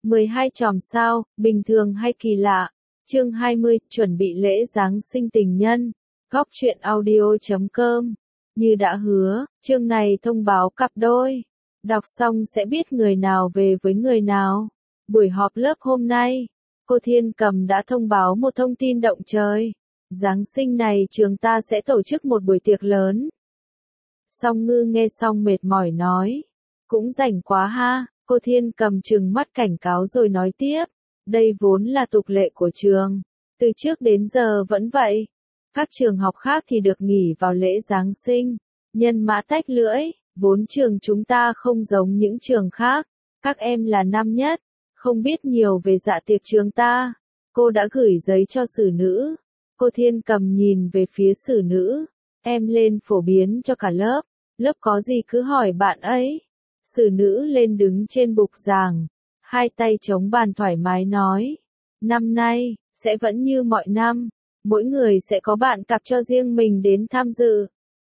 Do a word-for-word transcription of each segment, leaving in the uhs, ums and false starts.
mười hai chòm sao, bình thường hay kỳ lạ. Chương hai mươi, chuẩn bị lễ Giáng sinh tình nhân. Góc truyện audio chấm com. Như đã hứa, chương này thông báo cặp đôi. Đọc xong sẽ biết người nào về với người nào. Buổi họp lớp hôm nay, cô Thiên Cầm đã thông báo một thông tin động trời. Giáng sinh này trường ta sẽ tổ chức một buổi tiệc lớn. Song Ngư nghe xong mệt mỏi nói. Cũng rảnh quá ha, cô Thiên Cầm trừng mắt cảnh cáo rồi nói tiếp. Đây vốn là tục lệ của trường. Từ trước đến giờ vẫn vậy. Các trường học khác thì được nghỉ vào lễ Giáng sinh. Nhân mã tách lưỡi, vốn trường chúng ta không giống những trường khác. Các em là năm nhất, không biết nhiều về dạ tiệc trường ta. Cô đã gửi giấy cho xử nữ. Cô Thiên Cầm nhìn về phía xử nữ. Em lên phổ biến cho cả lớp. Lớp có gì cứ hỏi bạn ấy. Xử nữ lên đứng trên bục giảng. Hai tay chống bàn thoải mái nói. Năm nay, sẽ vẫn như mọi năm. Mỗi người sẽ có bạn cặp cho riêng mình đến tham dự.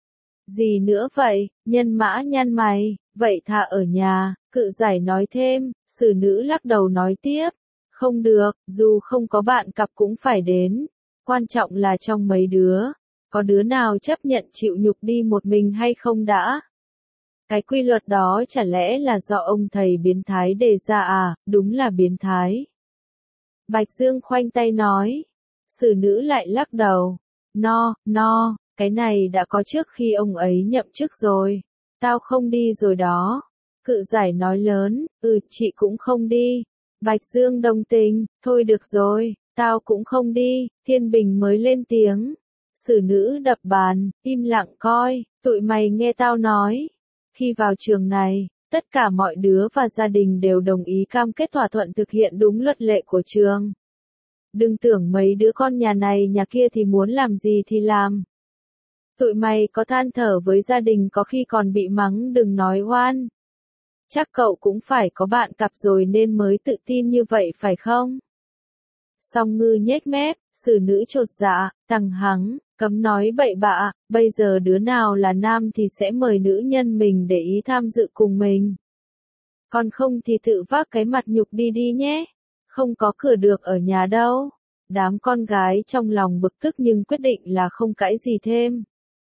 Gì nữa vậy, nhân mã nhăn mày, vậy thà ở nhà, cự giải nói thêm, xử nữ lắc đầu nói tiếp. Không được, dù không có bạn cặp cũng phải đến. Quan trọng là trong mấy đứa, có đứa nào chấp nhận chịu nhục đi một mình hay không đã? Cái quy luật đó chả lẽ là do ông thầy biến thái đề ra à, đúng là biến thái. Bạch Dương khoanh tay nói. Xử nữ lại lắc đầu. No, no, cái này đã có trước khi ông ấy nhậm chức rồi. Tao không đi rồi đó. Cự giải nói lớn, ừ, chị cũng không đi. Bạch Dương đồng tình, thôi được rồi, tao cũng không đi. Thiên Bình mới lên tiếng. Xử nữ đập bàn, im lặng coi, tụi mày nghe tao nói. Khi vào trường này, tất cả mọi đứa và gia đình đều đồng ý cam kết thỏa thuận thực hiện đúng luật lệ của trường. Đừng tưởng mấy đứa con nhà này nhà kia thì muốn làm gì thì làm. Tụi mày có than thở với gia đình có khi còn bị mắng đừng nói oan. Chắc cậu cũng phải có bạn cặp rồi nên mới tự tin như vậy phải không? Song Ngư nhếch mép, xử nữ chột dạ, tằng hắng, cấm nói bậy bạ, bây giờ đứa nào là nam thì sẽ mời nữ nhân mình để ý tham dự cùng mình. Còn không thì tự vác cái mặt nhục đi đi nhé. Không có cửa được ở nhà đâu. Đám con gái trong lòng bực tức nhưng quyết định là không cãi gì thêm.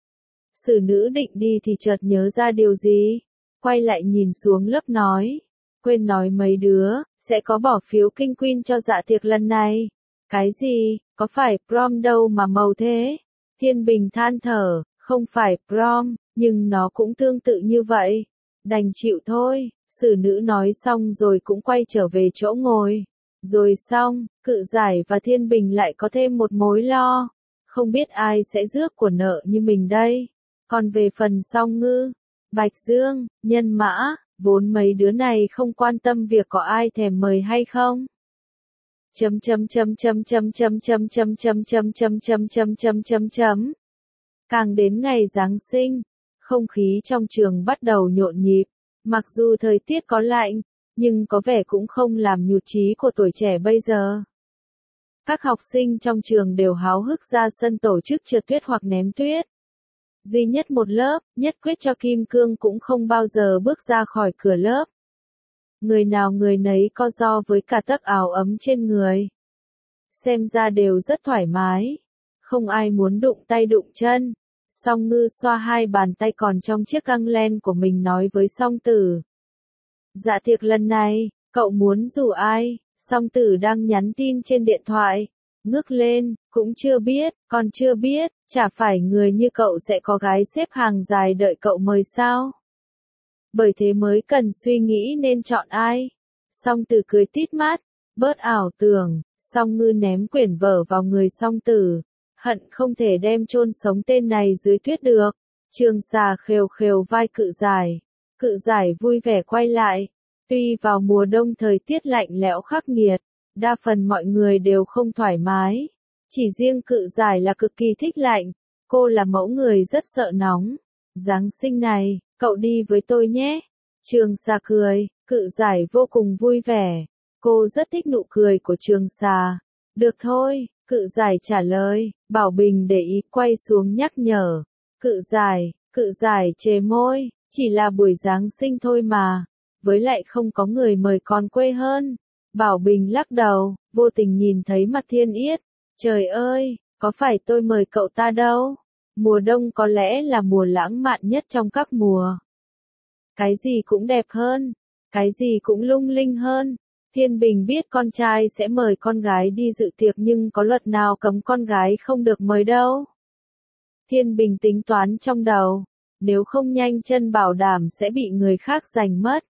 Xử nữ định đi thì chợt nhớ ra điều gì. Quay lại nhìn xuống lớp nói. Quên nói mấy đứa, sẽ có bỏ phiếu kinh queen cho dạ tiệc lần này. Cái gì, có phải prom đâu mà màu thế? Thiên Bình than thở, không phải prom, nhưng nó cũng tương tự như vậy. Đành chịu thôi, xử nữ nói xong rồi cũng quay trở về chỗ ngồi. Rồi xong, Cự Giải và Thiên Bình lại có thêm một mối lo. Không biết ai sẽ rước của nợ như mình đây. Còn về phần Song Ngư, Bạch Dương, Nhân Mã, vốn mấy đứa này không quan tâm việc có ai thèm mời hay không. Chấm chấm chấm chấm chấm chấm chấm chấm chấm chấm chấm chấm chấm chấm chấm chấm. Càng đến ngày Giáng sinh, không khí trong trường bắt đầu nhộn nhịp. Mặc dù thời tiết có lạnh, nhưng có vẻ cũng không làm nhụt chí của tuổi trẻ bây giờ. Các học sinh trong trường đều háo hức ra sân tổ chức trượt tuyết hoặc ném tuyết. Duy nhất một lớp, nhất quyết cho kim cương cũng không bao giờ bước ra khỏi cửa lớp. Người nào người nấy co ro với cả tấc áo ấm trên người. Xem ra đều rất thoải mái. Không ai muốn đụng tay đụng chân. Song Ngư xoa hai bàn tay còn trong chiếc găng len của mình nói với Song Tử. Dạ tiệc lần này, cậu muốn rủ ai? Song Tử đang nhắn tin trên điện thoại. Ngước lên, cũng chưa biết, còn chưa biết, chả phải người như cậu sẽ có gái xếp hàng dài đợi cậu mời sao? Bởi thế mới cần suy nghĩ nên chọn ai. Song Tử cười tít mắt, bớt ảo tưởng, Song Ngư ném quyển vở vào người Song Tử. Hận không thể đem chôn sống tên này dưới tuyết được. Trường Xà khều khều vai Cự Giải. Cự Giải vui vẻ quay lại. Tuy vào mùa đông thời tiết lạnh lẽo khắc nghiệt, đa phần mọi người đều không thoải mái. Chỉ riêng Cự Giải là cực kỳ thích lạnh. Cô là mẫu người rất sợ nóng. Giáng sinh này, cậu đi với tôi nhé. Trường Xà cười, Cự Giải vô cùng vui vẻ. Cô rất thích nụ cười của Trường Xà. Được thôi, Cự Giải trả lời, Bảo Bình để ý quay xuống nhắc nhở. Cự Giải, Cự Giải chề môi, chỉ là buổi Giáng sinh thôi mà. Với lại không có người mời còn quê hơn. Bảo Bình lắc đầu, vô tình nhìn thấy mặt Thiên Yết. Trời ơi, có phải tôi mời cậu ta đâu? Mùa đông có lẽ là mùa lãng mạn nhất trong các mùa. Cái gì cũng đẹp hơn, cái gì cũng lung linh hơn. Thiên Bình biết con trai sẽ mời con gái đi dự tiệc nhưng có luật nào cấm con gái không được mời đâu. Thiên Bình tính toán trong đầu, nếu không nhanh chân bảo đảm sẽ bị người khác giành mất.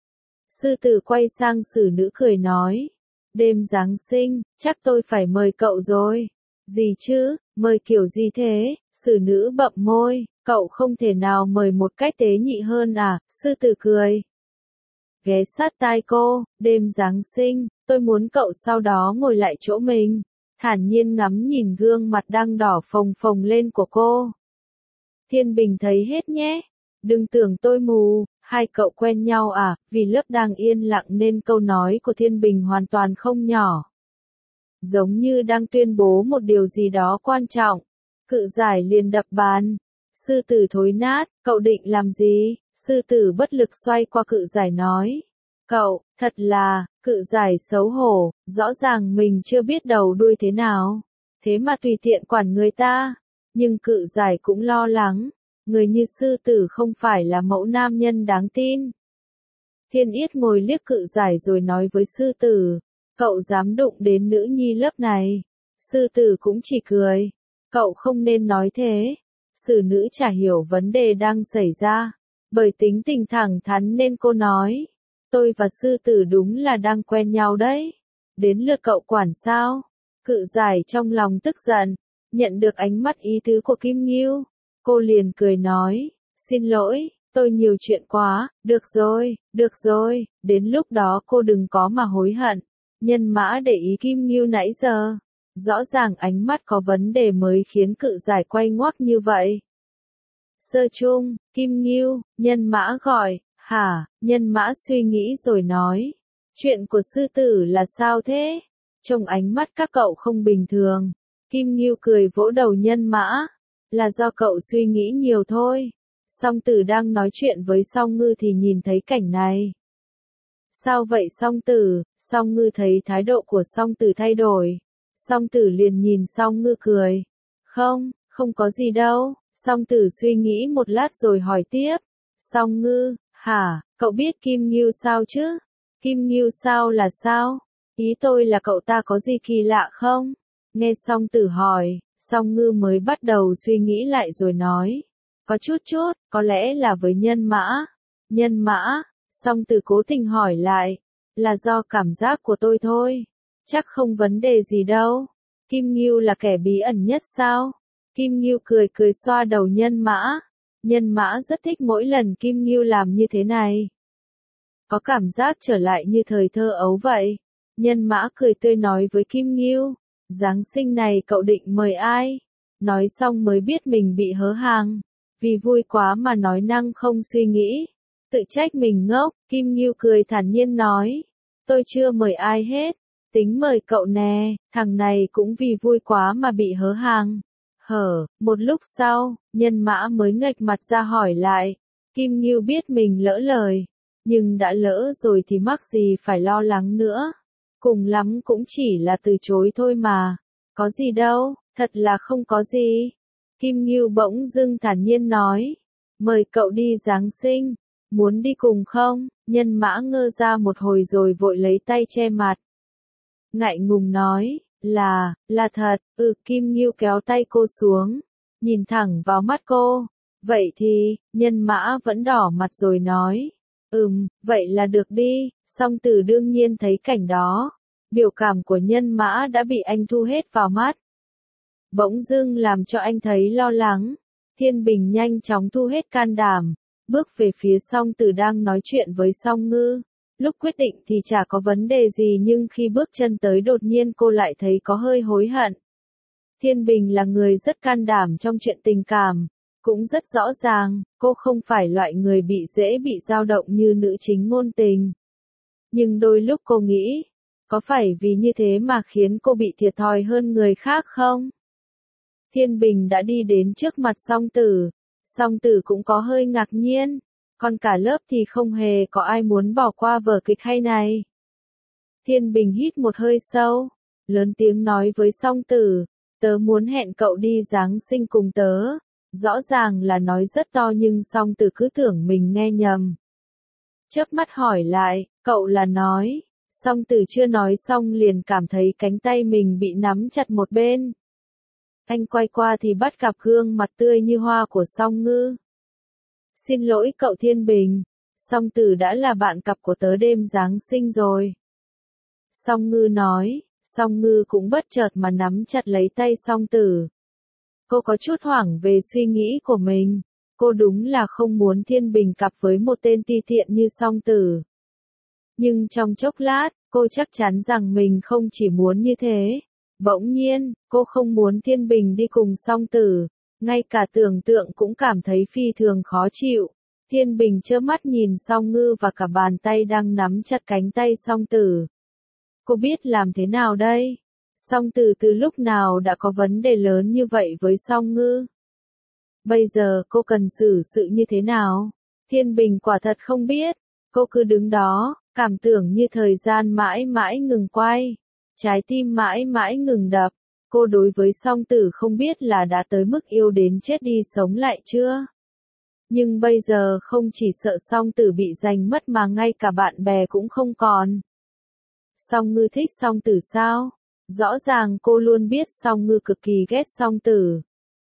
Sư tử quay sang xử nữ cười nói, đêm Giáng sinh, chắc tôi phải mời cậu rồi. Gì chứ, mời kiểu gì thế? Xử nữ bậm môi, cậu không thể nào mời một cách tế nhị hơn à? Sư tử cười. Ghé sát tai cô, đêm Giáng sinh, tôi muốn cậu sau đó ngồi lại chỗ mình, thản nhiên ngắm nhìn gương mặt đang đỏ phồng phồng lên của cô. Thiên Bình thấy hết nhé, đừng tưởng tôi mù, hai cậu quen nhau à? Vì lớp đang yên lặng nên câu nói của Thiên Bình hoàn toàn không nhỏ. Giống như đang tuyên bố một điều gì đó quan trọng. Cự giải liền đập bàn. Sư tử thối nát, cậu định làm gì? Sư tử bất lực xoay qua cự giải nói. Cậu, thật là, cự giải xấu hổ, rõ ràng mình chưa biết đầu đuôi thế nào. Thế mà tùy tiện quản người ta. Nhưng cự giải cũng lo lắng. Người như sư tử không phải là mẫu nam nhân đáng tin. Thiên Yết ngồi liếc cự giải rồi nói với sư tử. Cậu dám đụng đến nữ nhi lớp này. Sư tử cũng chỉ cười. Cậu không nên nói thế. Xử nữ chả hiểu vấn đề đang xảy ra. Bởi tính tình thẳng thắn nên cô nói. Tôi và sư tử đúng là đang quen nhau đấy. Đến lượt cậu quản sao? Cự giải trong lòng tức giận. Nhận được ánh mắt ý tứ của Kim Ngưu. Cô liền cười nói. Xin lỗi, tôi nhiều chuyện quá. Được rồi, được rồi. Đến lúc đó cô đừng có mà hối hận. Nhân mã để ý Kim Ngưu nãy giờ. Rõ ràng ánh mắt có vấn đề mới khiến cự giải quay ngoắc như vậy. Sơ chung, Kim Ngưu, nhân mã gọi, hả? Nhân mã suy nghĩ rồi nói. Chuyện của sư tử là sao thế? Trong ánh mắt các cậu không bình thường. Kim Ngưu cười vỗ đầu nhân mã. Là do cậu suy nghĩ nhiều thôi. Song tử đang nói chuyện với song ngư thì nhìn thấy cảnh này. Sao vậy song tử? Song ngư thấy thái độ của song tử thay đổi. Song tử liền nhìn song ngư cười. Không, không có gì đâu. Song tử suy nghĩ một lát rồi hỏi tiếp. Song ngư, hả, cậu biết Kim Ngưu sao chứ? Kim Ngưu sao là sao? Ý tôi là cậu ta có gì kỳ lạ không? Nghe song tử hỏi, song ngư mới bắt đầu suy nghĩ lại rồi nói. Có chút chút, có lẽ là với nhân mã. Nhân mã, song tử cố tình hỏi lại. Là do cảm giác của tôi thôi. Chắc không vấn đề gì đâu. Kim Ngưu là kẻ bí ẩn nhất sao? Kim Ngưu cười cười xoa đầu nhân mã. Nhân mã rất thích mỗi lần Kim Ngưu làm như thế này. Có cảm giác trở lại như thời thơ ấu vậy. Nhân mã cười tươi nói với Kim Ngưu. Giáng sinh này cậu định mời ai? Nói xong mới biết mình bị hớ hàng. Vì vui quá mà nói năng không suy nghĩ. Tự trách mình ngốc, Kim Ngưu cười thản nhiên nói. Tôi chưa mời ai hết. Tính mời cậu nè, thằng này cũng vì vui quá mà bị hớ hàng. Hở, một lúc sau, nhân mã mới nghệch mặt ra hỏi lại. Kim Ngưu biết mình lỡ lời. Nhưng đã lỡ rồi thì mắc gì phải lo lắng nữa. Cùng lắm cũng chỉ là từ chối thôi mà. Có gì đâu, thật là không có gì. Kim Ngưu bỗng dưng thản nhiên nói. Mời cậu đi Giáng sinh. Muốn đi cùng không? Nhân mã ngơ ra một hồi rồi vội lấy tay che mặt. Ngại ngùng nói, là, là thật, ừ Kim Ngưu kéo tay cô xuống, nhìn thẳng vào mắt cô. Vậy thì, nhân mã vẫn đỏ mặt rồi nói, ừm, vậy là được đi, song tử đương nhiên thấy cảnh đó. Biểu cảm của nhân mã đã bị anh thu hết vào mắt. Bỗng dưng làm cho anh thấy lo lắng. Thiên Bình nhanh chóng thu hết can đảm, bước về phía song tử đang nói chuyện với song ngư. Lúc quyết định thì chả có vấn đề gì nhưng khi bước chân tới đột nhiên cô lại thấy có hơi hối hận. Thiên Bình là người rất can đảm trong chuyện tình cảm, cũng rất rõ ràng, cô không phải loại người bị dễ bị dao động như nữ chính ngôn tình. Nhưng đôi lúc cô nghĩ, có phải vì như thế mà khiến cô bị thiệt thòi hơn người khác không? Thiên Bình đã đi đến trước mặt song tử, song tử cũng có hơi ngạc nhiên. Còn cả lớp thì không hề có ai muốn bỏ qua vở kịch hay này. Thiên Bình hít một hơi sâu, lớn tiếng nói với song tử, tớ muốn hẹn cậu đi Giáng sinh cùng tớ. Rõ ràng là nói rất to nhưng song tử cứ tưởng mình nghe nhầm. Chớp mắt hỏi lại, cậu là nói, song tử chưa nói xong liền cảm thấy cánh tay mình bị nắm chặt một bên. Anh quay qua thì bắt gặp gương mặt tươi như hoa của Song Ngư. Xin lỗi cậu Thiên Bình, song tử đã là bạn cặp của tớ đêm Giáng sinh rồi. Song Ngư nói, Song Ngư cũng bất chợt mà nắm chặt lấy tay song tử. Cô có chút hoảng về suy nghĩ của mình. Cô đúng là không muốn Thiên Bình cặp với một tên ti tiện như song tử. Nhưng trong chốc lát, cô chắc chắn rằng mình không chỉ muốn như thế. Bỗng nhiên, cô không muốn Thiên Bình đi cùng song tử. Ngay cả tưởng tượng cũng cảm thấy phi thường khó chịu. Thiên Bình trơ mắt nhìn Song Ngư và cả bàn tay đang nắm chặt cánh tay song tử. Cô biết làm thế nào đây? Song tử từ lúc nào đã có vấn đề lớn như vậy với Song Ngư? Bây giờ cô cần xử sự như thế nào? Thiên Bình quả thật không biết. Cô cứ đứng đó, cảm tưởng như thời gian mãi mãi ngừng quay. Trái tim mãi mãi ngừng đập. Cô đối với song tử không biết là đã tới mức yêu đến chết đi sống lại chưa? Nhưng bây giờ không chỉ sợ song tử bị giành mất mà ngay cả bạn bè cũng không còn. Song Ngư thích song tử sao? Rõ ràng cô luôn biết Song Ngư cực kỳ ghét song tử.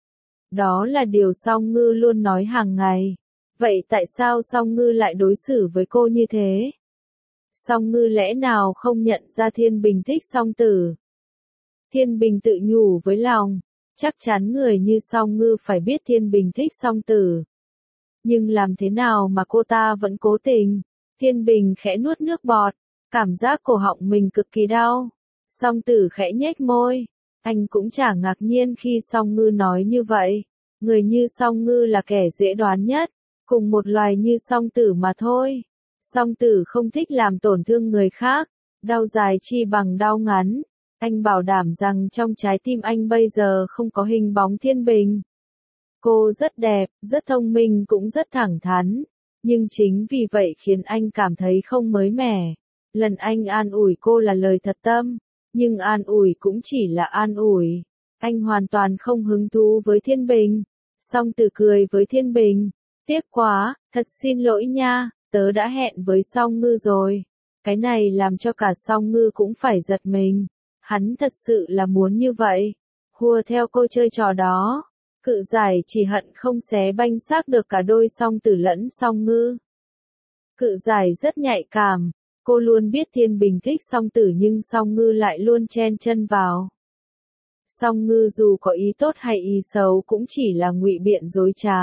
Đó là điều Song Ngư luôn nói hàng ngày. Vậy tại sao Song Ngư lại đối xử với cô như thế? Song Ngư lẽ nào không nhận ra Thiên Bình thích song tử? Thiên Bình tự nhủ với lòng, chắc chắn người như Song Ngư phải biết Thiên Bình thích song tử. Nhưng làm thế nào mà cô ta vẫn cố tình? Thiên Bình khẽ nuốt nước bọt, cảm giác cổ họng mình cực kỳ đau. Song tử khẽ nhếch môi, anh cũng chả ngạc nhiên khi Song Ngư nói như vậy. Người như Song Ngư là kẻ dễ đoán nhất, cùng một loài như song tử mà thôi. Song tử không thích làm tổn thương người khác, đau dài chi bằng đau ngắn. Anh bảo đảm rằng trong trái tim anh bây giờ không có hình bóng Thiên Bình. Cô rất đẹp, rất thông minh cũng rất thẳng thắn. Nhưng chính vì vậy khiến anh cảm thấy không mới mẻ. Lần anh an ủi cô là lời thật tâm. Nhưng an ủi cũng chỉ là an ủi. Anh hoàn toàn không hứng thú với Thiên Bình. Song tử cười với Thiên Bình. Tiếc quá, thật xin lỗi nha, tớ đã hẹn với Song Ngư rồi. Cái này làm cho cả Song Ngư cũng phải giật mình. Hắn thật sự là muốn như vậy. Hùa theo cô chơi trò đó. Cự giải chỉ hận không xé banh xác được cả đôi song tử lẫn Song Ngư. Cự giải rất nhạy cảm. Cô luôn biết Thiên Bình thích song tử nhưng Song Ngư lại luôn chen chân vào. Song Ngư dù có ý tốt hay ý xấu cũng chỉ là ngụy biện dối trá.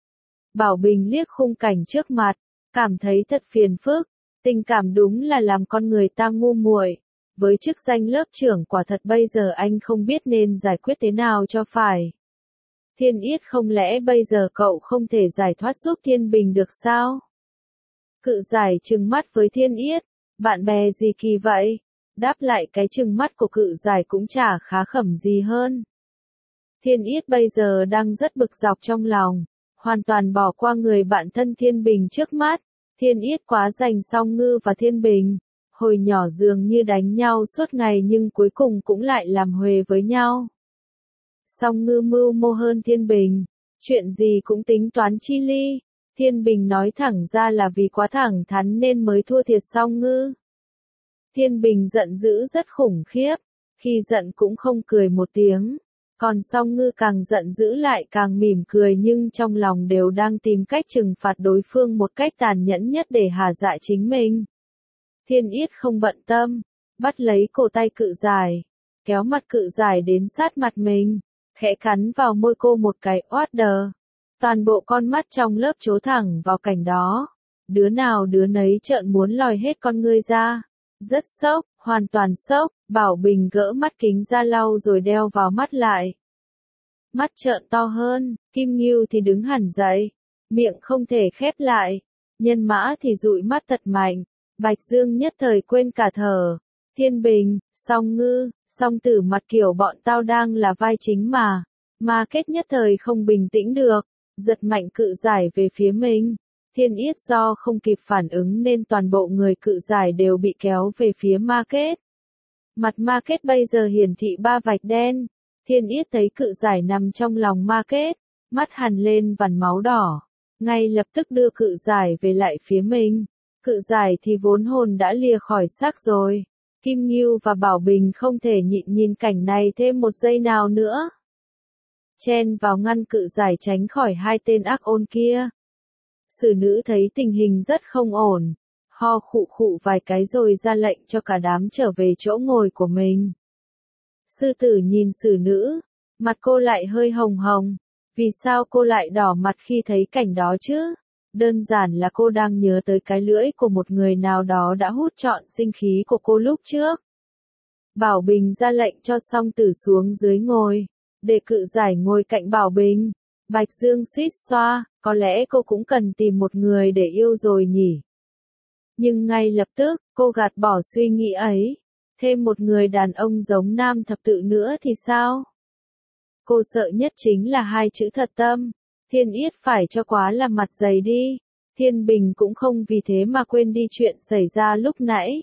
Bảo Bình liếc khung cảnh trước mặt, cảm thấy thật phiền phức. Tình cảm đúng là làm con người ta ngu muội. Với chức danh lớp trưởng quả thật bây giờ anh không biết nên giải quyết thế nào cho phải. Thiên Yết không lẽ bây giờ cậu không thể giải thoát giúp Thiên Bình được sao? Cự giải trừng mắt với Thiên Yết, bạn bè gì kỳ vậy? Đáp lại cái trừng mắt của cự giải cũng chả khá khẩm gì hơn. Thiên Yết bây giờ đang rất bực dọc trong lòng, hoàn toàn bỏ qua người bạn thân Thiên Bình trước mắt. Thiên Yết quá dành Song Ngư và Thiên Bình. Hồi nhỏ dường như đánh nhau suốt ngày nhưng cuối cùng cũng lại làm huề với nhau. Song Ngư mưu mô hơn Thiên Bình, chuyện gì cũng tính toán chi ly. Thiên Bình nói thẳng ra là vì quá thẳng thắn nên mới thua thiệt Song Ngư. Thiên Bình giận dữ rất khủng khiếp, khi giận cũng không cười một tiếng. Còn Song Ngư càng giận dữ lại càng mỉm cười nhưng trong lòng đều đang tìm cách trừng phạt đối phương một cách tàn nhẫn nhất để hà dạ chính mình. Thiên Yết không bận tâm, bắt lấy cổ tay cự giải, kéo mặt cự giải đến sát mặt mình, khẽ cắn vào môi cô một cái oát đờ. Toàn bộ con mắt trong lớp chố thẳng vào cảnh đó. Đứa nào đứa nấy trợn muốn lòi hết con ngươi ra. Rất sốc, hoàn toàn sốc, Bảo Bình gỡ mắt kính ra lau rồi đeo vào mắt lại. Mắt trợn to hơn, Kim Ngưu thì đứng hẳn dậy, miệng không thể khép lại. Nhân Mã thì dụi mắt thật mạnh, Bạch Dương nhất thời quên cả thở. Thiên Bình, Song Ngư, Song Tử mặt kiểu bọn tao đang là vai chính mà. Mà kết nhất thời không bình tĩnh được, giật mạnh cự giải về phía mình. Thiên Yết do không kịp phản ứng nên toàn bộ người cự giải đều bị kéo về phía Market. Mặt Market bây giờ hiển thị ba vạch đen. Thiên Yết thấy cự giải nằm trong lòng Market, mắt hằn lên vằn máu đỏ. Ngay lập tức đưa cự giải về lại phía mình. Cự giải thì vốn hồn đã lìa khỏi xác rồi. Kim Ngưu và Bảo Bình không thể nhịn nhìn cảnh này thêm một giây nào nữa. Chen vào ngăn cự giải tránh khỏi hai tên ác ôn kia. Sử nữ thấy tình hình rất không ổn. Ho khụ khụ vài cái rồi ra lệnh cho cả đám trở về chỗ ngồi của mình. Sư tử nhìn sử nữ. Mặt cô lại hơi hồng hồng. Vì sao cô lại đỏ mặt khi thấy cảnh đó chứ? Đơn giản là cô đang nhớ tới cái lưỡi của một người nào đó đã hút trọn sinh khí của cô lúc trước. Bảo Bình ra lệnh cho Song Tử xuống dưới ngồi, để cự giải ngồi cạnh Bảo Bình. Bạch Dương suýt xoa, có lẽ cô cũng cần tìm một người để yêu rồi nhỉ. Nhưng ngay lập tức, cô gạt bỏ suy nghĩ ấy. Thêm một người đàn ông giống Nam Thập Tự nữa thì sao? Cô sợ nhất chính là hai chữ thật tâm. Thiên Yết phải cho quá là mặt dày đi. Thiên Bình cũng không vì thế mà quên đi chuyện xảy ra lúc nãy.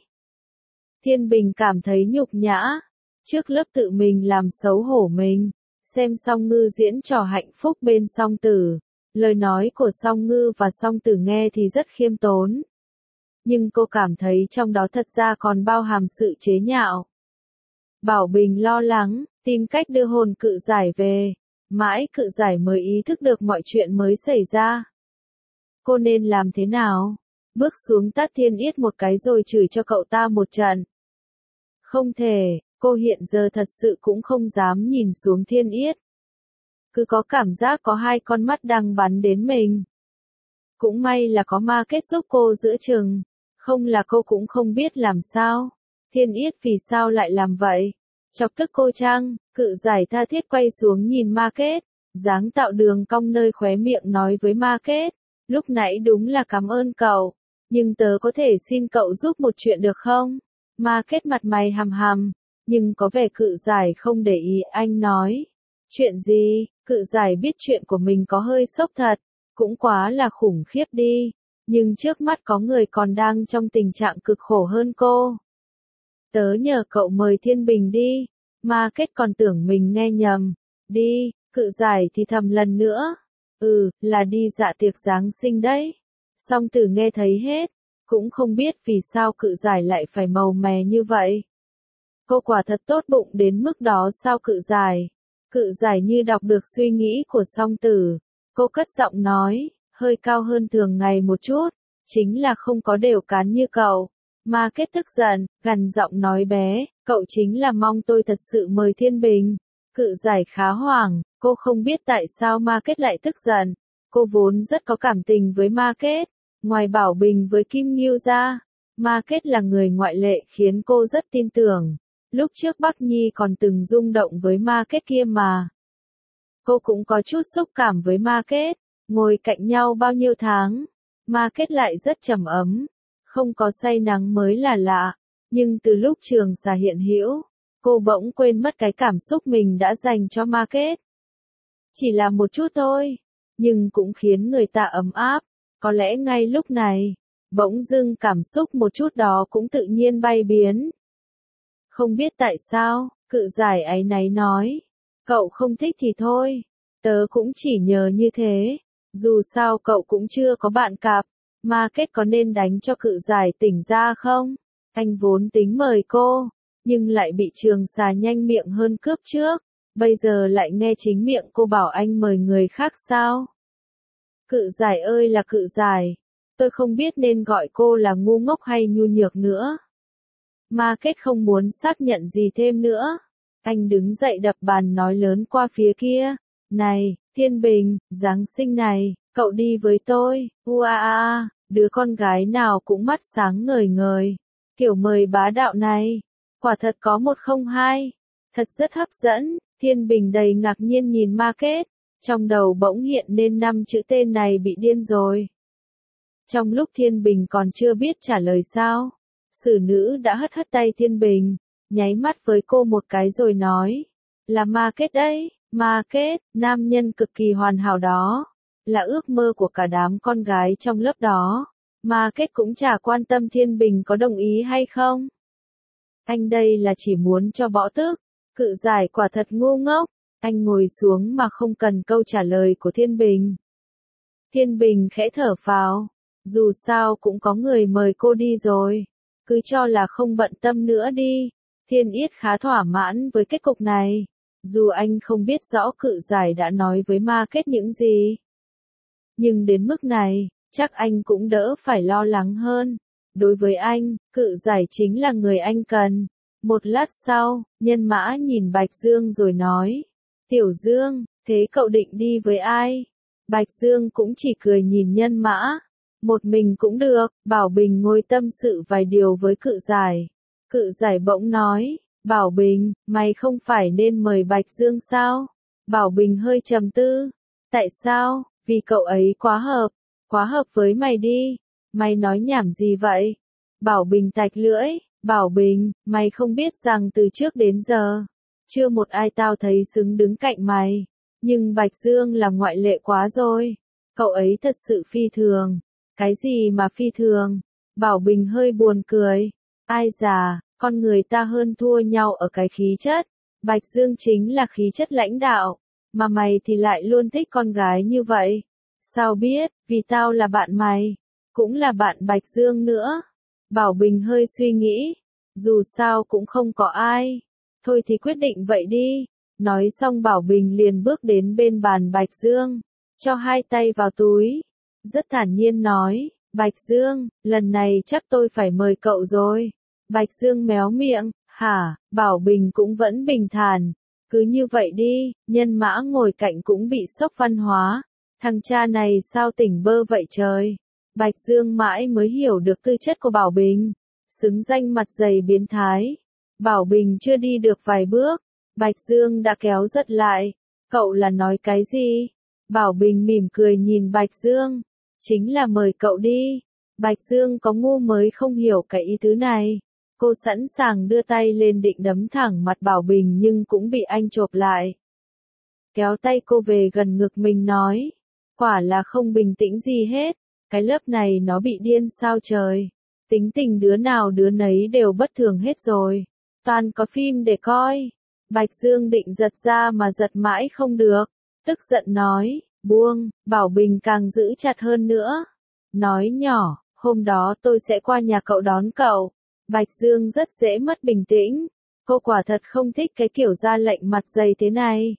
Thiên Bình cảm thấy nhục nhã. Trước lớp tự mình làm xấu hổ mình. Xem Song Ngư diễn trò hạnh phúc bên Song Tử. Lời nói của Song Ngư và Song Tử nghe thì rất khiêm tốn. Nhưng cô cảm thấy trong đó thật ra còn bao hàm sự chế nhạo. Bảo Bình lo lắng, tìm cách đưa hồn cự giải về. Mãi cự giải mới ý thức được mọi chuyện mới xảy ra. Cô nên làm thế nào? Bước xuống tát Thiên Yết một cái rồi chửi cho cậu ta một trận. Không thể, cô hiện giờ thật sự cũng không dám nhìn xuống Thiên Yết. Cứ có cảm giác có hai con mắt đang bắn đến mình. Cũng may là có Market giúp cô giữa chừng. Không là cô cũng không biết làm sao. Thiên Yết vì sao lại làm vậy? Chọc tức cô chăng? Cự giải tha thiết quay xuống nhìn Market. Dáng tạo đường cong nơi khóe miệng nói với Market. Lúc nãy đúng là cảm ơn cậu. Nhưng tớ có thể xin cậu giúp một chuyện được không? Market mặt mày hằm hằm. Nhưng có vẻ cự giải không để ý anh nói. Chuyện gì? Cự giải biết chuyện của mình có hơi sốc thật. Cũng quá là khủng khiếp đi. Nhưng trước mắt có người còn đang trong tình trạng cực khổ hơn cô. Tớ nhờ cậu mời Thiên Bình đi. Market còn tưởng mình nghe nhầm. Đi, cự giải thì thầm lần nữa. Ừ, là đi dạ tiệc Giáng sinh đấy. Song Tử nghe thấy hết. Cũng không biết vì sao cự giải lại phải màu mè như vậy. Cô quả thật tốt bụng đến mức đó sao cự giải. Cự giải như đọc được suy nghĩ của Song Tử. Cô cất giọng nói, hơi cao hơn thường ngày một chút. Chính là không có đều cán như cậu. Market tức giận, gằn giọng nói bé, cậu chính là mong tôi thật sự mời Thiên Bình. Cự giải khá hoảng, cô không biết tại sao Market lại tức giận. Cô vốn rất có cảm tình với Market. Ngoài Bảo Bình với Kim Ngưu ra, Market là người ngoại lệ khiến cô rất tin tưởng. Lúc trước Bắc Nhi còn từng rung động với Market kia mà. Cô cũng có chút xúc cảm với Market. Ngồi cạnh nhau bao nhiêu tháng, Market lại rất trầm ấm. Không có say nắng mới là lạ. Nhưng từ lúc Trường Xà hiện hữu, cô bỗng quên mất cái cảm xúc mình đã dành cho Market. Chỉ là một chút thôi, nhưng cũng khiến người ta ấm áp. Có lẽ ngay lúc này, bỗng dưng cảm xúc một chút đó cũng tự nhiên bay biến. Không biết tại sao, cự giải áy náy nói. Cậu không thích thì thôi, tớ cũng chỉ nhờ như thế. Dù sao cậu cũng chưa có bạn cặp. Market có nên đánh cho cự giải tỉnh ra không? Anh vốn tính mời cô, nhưng lại bị Trường Xà nhanh miệng hơn cướp trước. Bây giờ lại nghe chính miệng cô bảo anh mời người khác sao? Cự giải ơi là cự giải. Tôi không biết nên gọi cô là ngu ngốc hay nhu nhược nữa. Market không muốn xác nhận gì thêm nữa. Anh đứng dậy đập bàn nói lớn qua phía kia. Này, Thiên Bình, Giáng sinh này, cậu đi với tôi. Ua a a, đứa con gái nào cũng mắt sáng ngời ngời. Kiểu mời bá đạo này, quả thật có một không hai. Thật rất hấp dẫn. Thiên Bình đầy ngạc nhiên nhìn Market. Trong đầu bỗng hiện nên năm chữ tên này bị điên rồi. Trong lúc Thiên Bình còn chưa biết trả lời sao, sử nữ đã hất hất tay Thiên Bình, nháy mắt với cô một cái rồi nói. Là Market đấy, Market, nam nhân cực kỳ hoàn hảo đó. là ước mơ của cả đám con gái trong lớp đó. Mà kết cũng chả quan tâm Thiên Bình có đồng ý hay không. Anh đây là chỉ muốn cho bỏ tức. Cự giải quả thật ngu ngốc. Anh ngồi xuống mà không cần câu trả lời của Thiên Bình. Thiên Bình khẽ thở phào. Dù sao cũng có người mời cô đi rồi. Cứ cho là không bận tâm nữa đi. Thiên Yết khá thỏa mãn với kết cục này. Dù anh không biết rõ cự giải đã nói với ma kết những gì. Nhưng đến mức này, chắc anh cũng đỡ phải lo lắng hơn. Đối với anh, cự giải chính là người anh cần. Một lát sau, Nhân Mã nhìn Bạch Dương rồi nói. Tiểu Dương, thế cậu định đi với ai? Bạch Dương cũng chỉ cười nhìn Nhân Mã. Một mình cũng được, Bảo Bình ngồi tâm sự vài điều với cự giải. Cự giải bỗng nói, Bảo Bình, mày không phải nên mời Bạch Dương sao? Bảo Bình hơi trầm tư. Tại sao? Vì cậu ấy quá hợp. Quá hợp với mày đi. Mày nói nhảm gì vậy? Bảo Bình tạch lưỡi. Bảo Bình, mày không biết rằng từ trước đến giờ, chưa một ai tao thấy xứng đứng cạnh mày. Nhưng Bạch Dương là ngoại lệ quá rồi. Cậu ấy thật sự phi thường. Cái gì mà phi thường? Bảo Bình hơi buồn cười. Ai già, con người ta hơn thua nhau ở cái khí chất. Bạch Dương chính là khí chất lãnh đạo. Mà mày thì lại luôn thích con gái như vậy. Sao biết, vì tao là bạn mày. Cũng là bạn Bạch Dương nữa. Bảo Bình hơi suy nghĩ. Dù sao cũng không có ai. Thôi thì quyết định vậy đi. Nói xong Bảo Bình liền bước đến bên bàn Bạch Dương. Cho hai tay vào túi. Rất thản nhiên nói. Bạch Dương, lần này chắc tôi phải mời cậu rồi. Bạch Dương méo miệng. Hả, Bảo Bình cũng vẫn bình thản. Cứ như vậy đi, Nhân Mã ngồi cạnh cũng bị sốc văn hóa. Thằng cha này sao tỉnh bơ vậy trời. Bạch Dương mãi mới hiểu được tư chất của Bảo Bình. Xứng danh mặt dày biến thái. Bảo Bình chưa đi được vài bước. Bạch Dương đã kéo giật lại. Cậu là nói cái gì? Bảo Bình mỉm cười nhìn Bạch Dương. Chính là mời cậu đi. Bạch Dương có ngu mới không hiểu cái ý tứ này. Cô sẵn sàng đưa tay lên định đấm thẳng mặt Bảo Bình nhưng cũng bị anh chộp lại. Kéo tay cô về gần ngực mình nói. Quả là không bình tĩnh gì hết. Cái lớp này nó bị điên sao trời. Tính tình đứa nào đứa nấy đều bất thường hết rồi. Toàn có phim để coi. Bạch Dương định giật ra mà giật mãi không được. Tức giận nói, buông, Bảo Bình càng giữ chặt hơn nữa. Nói nhỏ, hôm đó tôi sẽ qua nhà cậu đón cậu. Bạch Dương rất dễ mất bình tĩnh. Cô quả thật không thích cái kiểu ra lệnh mặt dày thế này.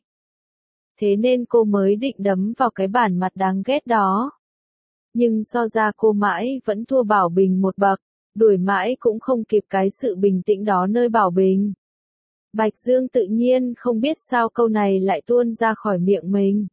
Thế nên cô mới định đấm vào cái bản mặt đáng ghét đó. Nhưng so ra cô mãi vẫn thua Bảo Bình một bậc. Đuổi mãi cũng không kịp cái sự bình tĩnh đó nơi Bảo Bình. Bạch Dương tự nhiên không biết sao câu này lại tuôn ra khỏi miệng mình.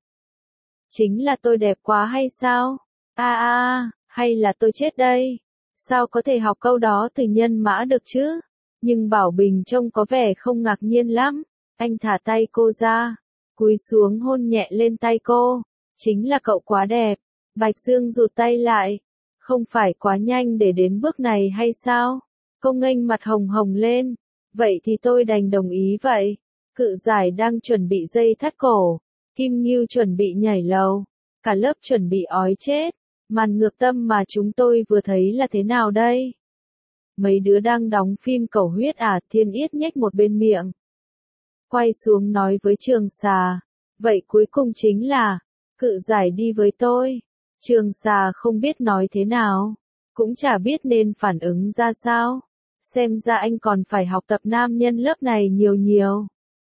Chính là tôi đẹp quá hay sao? A a, hay là tôi chết đây? Sao có thể học câu đó từ Nhân Mã được chứ? Nhưng Bảo Bình trông có vẻ không ngạc nhiên lắm. Anh thả tay cô ra, cúi xuống hôn nhẹ lên tay cô. Chính là cậu quá đẹp. Bạch Dương rụt tay lại. Không phải quá nhanh để đến bước này hay sao? Cô nghênh mặt hồng hồng lên. Vậy thì tôi đành đồng ý vậy. Cự giải đang chuẩn bị dây thắt cổ. Kim Ngưu chuẩn bị nhảy lầu. Cả lớp chuẩn bị ói chết. Màn ngược tâm mà chúng tôi vừa thấy là thế nào đây? Mấy đứa đang đóng phim cầu huyết à? Thiên Yết nhếch một bên miệng. Quay xuống nói với Trường Xà. Vậy cuối cùng chính là, cự giải đi với tôi. Trường Xà không biết nói thế nào. Cũng chả biết nên phản ứng ra sao. Xem ra anh còn phải học tập nam nhân lớp này nhiều nhiều.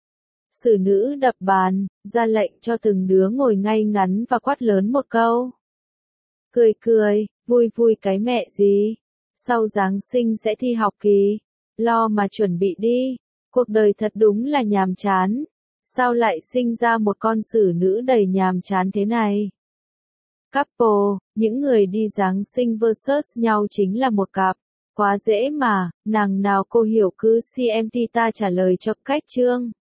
Sử nữ đập bàn, ra lệnh cho từng đứa ngồi ngay ngắn và quát lớn một câu. Cười cười, vui vui cái mẹ gì. Sau Giáng sinh sẽ thi học kỳ. Lo mà chuẩn bị đi. Cuộc đời thật đúng là nhàm chán. Sao lại sinh ra một con sử nữ đầy nhàm chán thế này? Couple, những người đi Giáng sinh versus nhau chính là một cặp. Quá dễ mà, nàng nào cô hiểu cứ xê em tê ta trả lời cho cách chương.